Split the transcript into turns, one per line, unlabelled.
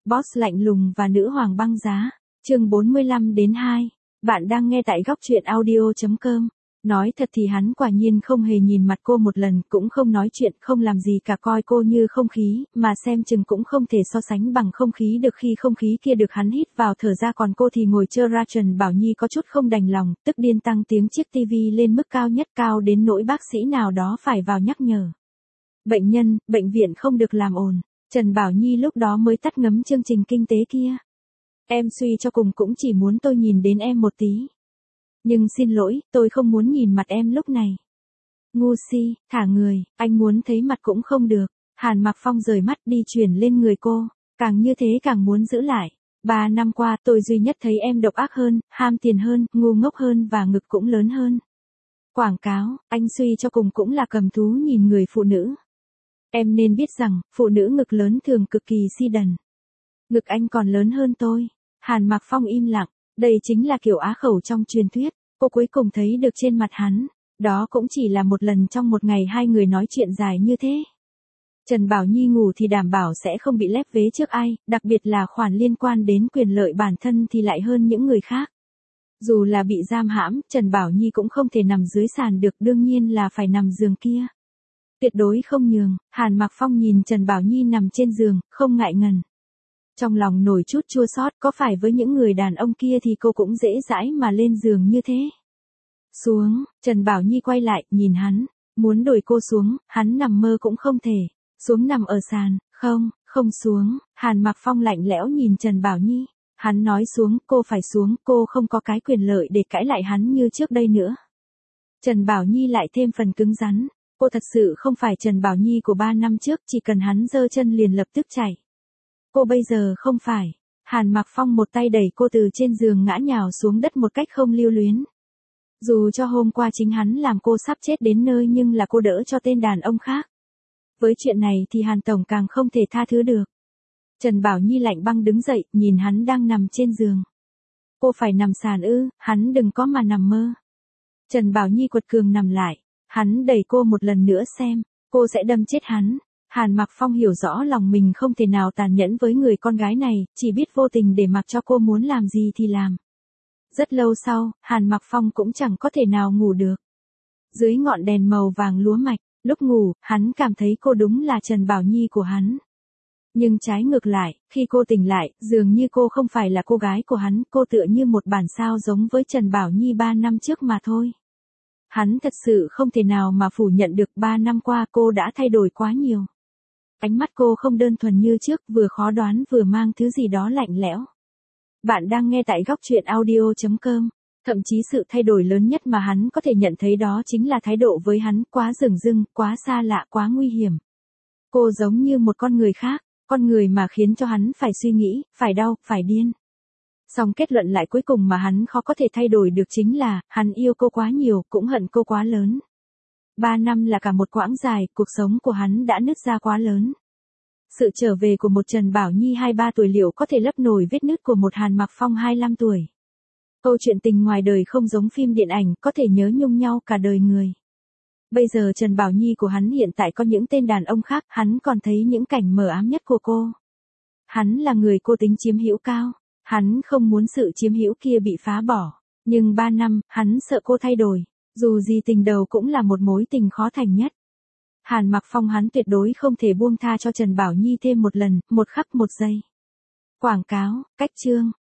Boss lạnh lùng và nữ hoàng băng giá. Chương 45-2. Bạn đang nghe tại góc truyện audio.com. Nói thật thì hắn quả nhiên không hề nhìn mặt cô một lần, cũng không nói chuyện, không làm gì cả, coi cô như không khí, mà xem chừng cũng không thể so sánh bằng không khí được khi không khí kia được hắn hít vào thở ra, còn cô thì ngồi chơ ra. Trần Bảo Nhi có chút không đành lòng, tức điên tăng tiếng chiếc tivi lên mức cao nhất, cao đến nỗi bác sĩ nào đó phải vào nhắc nhở. Bệnh nhân, bệnh viện không được làm ồn. Trần Bảo Nhi lúc đó mới tắt ngấm chương trình kinh tế kia. Em suy cho cùng cũng chỉ muốn tôi nhìn đến em một tí. Nhưng xin lỗi, tôi không muốn nhìn mặt em lúc này. Ngu si, thả người, anh muốn thấy mặt cũng không được. Hàn Mặc Phong rời mắt đi chuyển lên người cô, càng như thế càng muốn giữ lại. 3 năm qua tôi duy nhất thấy em độc ác hơn, ham tiền hơn, ngu ngốc hơn và ngực cũng lớn hơn. Quảng cáo, anh suy cho cùng cũng là cầm thú nhìn người phụ nữ. Em nên biết rằng, phụ nữ ngực lớn thường cực kỳ si đần. Ngực anh còn lớn hơn tôi. Hàn Mặc Phong im lặng, đây chính là kiểu á khẩu trong truyền thuyết, cô cuối cùng thấy được trên mặt hắn. Đó cũng chỉ là một lần trong một ngày hai người nói chuyện dài như thế. Trần Bảo Nhi ngủ thì đảm bảo sẽ không bị lép vế trước ai, đặc biệt là khoản liên quan đến quyền lợi bản thân thì lại hơn những người khác. Dù là bị giam hãm, Trần Bảo Nhi cũng không thể nằm dưới sàn được, đương nhiên là phải nằm giường kia. Tuyệt đối không nhường. Hàn Mặc Phong nhìn Trần Bảo Nhi nằm trên giường, không ngại ngần. Trong lòng nổi chút chua xót, có phải với những người đàn ông kia thì cô cũng dễ dãi mà lên giường như thế. Xuống, Trần Bảo Nhi quay lại, nhìn hắn, muốn đuổi cô xuống, hắn nằm mơ cũng không thể. Xuống nằm ở sàn, không xuống. Hàn Mặc Phong lạnh lẽo nhìn Trần Bảo Nhi. Hắn nói xuống, cô phải xuống, cô không có cái quyền lợi để cãi lại hắn như trước đây nữa. Trần Bảo Nhi lại thêm phần cứng rắn. Cô thật sự không phải Trần Bảo Nhi của 3 năm trước, chỉ cần hắn giơ chân liền lập tức chạy. Cô bây giờ không phải. Hàn Mặc Phong một tay đẩy cô từ trên giường ngã nhào xuống đất một cách không lưu luyến. Dù cho hôm qua chính hắn làm cô sắp chết đến nơi nhưng là cô đỡ cho tên đàn ông khác. Với chuyện này thì Hàn Tổng càng không thể tha thứ được. Trần Bảo Nhi lạnh băng đứng dậy, nhìn hắn đang nằm trên giường. Cô phải nằm sàn ư? Hắn đừng có mà nằm mơ. Trần Bảo Nhi quật cường nằm lại. Hắn đẩy cô một lần nữa xem, cô sẽ đâm chết hắn. Hàn Mặc Phong hiểu rõ lòng mình không thể nào tàn nhẫn với người con gái này, chỉ biết vô tình để mặc cho cô muốn làm gì thì làm. Rất lâu sau, Hàn Mặc Phong cũng chẳng có thể nào ngủ được. Dưới ngọn đèn màu vàng lúa mạch, lúc ngủ, hắn cảm thấy cô đúng là Trần Bảo Nhi của hắn. Nhưng trái ngược lại, khi cô tỉnh lại, dường như cô không phải là cô gái của hắn, cô tựa như một bản sao giống với Trần Bảo Nhi 3 năm trước mà thôi. Hắn thật sự không thể nào mà phủ nhận được 3 năm qua cô đã thay đổi quá nhiều. Ánh mắt cô không đơn thuần như trước, vừa khó đoán vừa mang thứ gì đó lạnh lẽo. Bạn đang nghe tại góc truyện audio.com. Thậm chí sự thay đổi lớn nhất mà hắn có thể nhận thấy đó chính là thái độ với hắn, quá dửng dưng, quá xa lạ, quá nguy hiểm. Cô giống như một con người khác, con người mà khiến cho hắn phải suy nghĩ, phải đau, phải điên. Song kết luận lại cuối cùng mà hắn khó có thể thay đổi được chính là, hắn yêu cô quá nhiều, cũng hận cô quá lớn. 3 năm là cả một quãng dài, cuộc sống của hắn đã nứt ra quá lớn. Sự trở về của một Trần Bảo Nhi 23 tuổi liệu có thể lấp nổi vết nứt của một Hàn Mặc Phong 25 tuổi. Câu chuyện tình ngoài đời không giống phim điện ảnh, có thể nhớ nhung nhau cả đời người. Bây giờ Trần Bảo Nhi của hắn hiện tại có những tên đàn ông khác, hắn còn thấy những cảnh mờ ám nhất của cô. Hắn là người cô tính chiếm hữu cao. Hắn không muốn sự chiếm hữu kia bị phá bỏ. Nhưng 3 năm, hắn sợ cô thay đổi. Dù gì tình đầu cũng là một mối tình khó thành nhất. Hàn Mặc Phong hắn tuyệt đối không thể buông tha cho Trần Bảo Nhi thêm một lần, một khắc một giây. Quảng cáo, cách chương,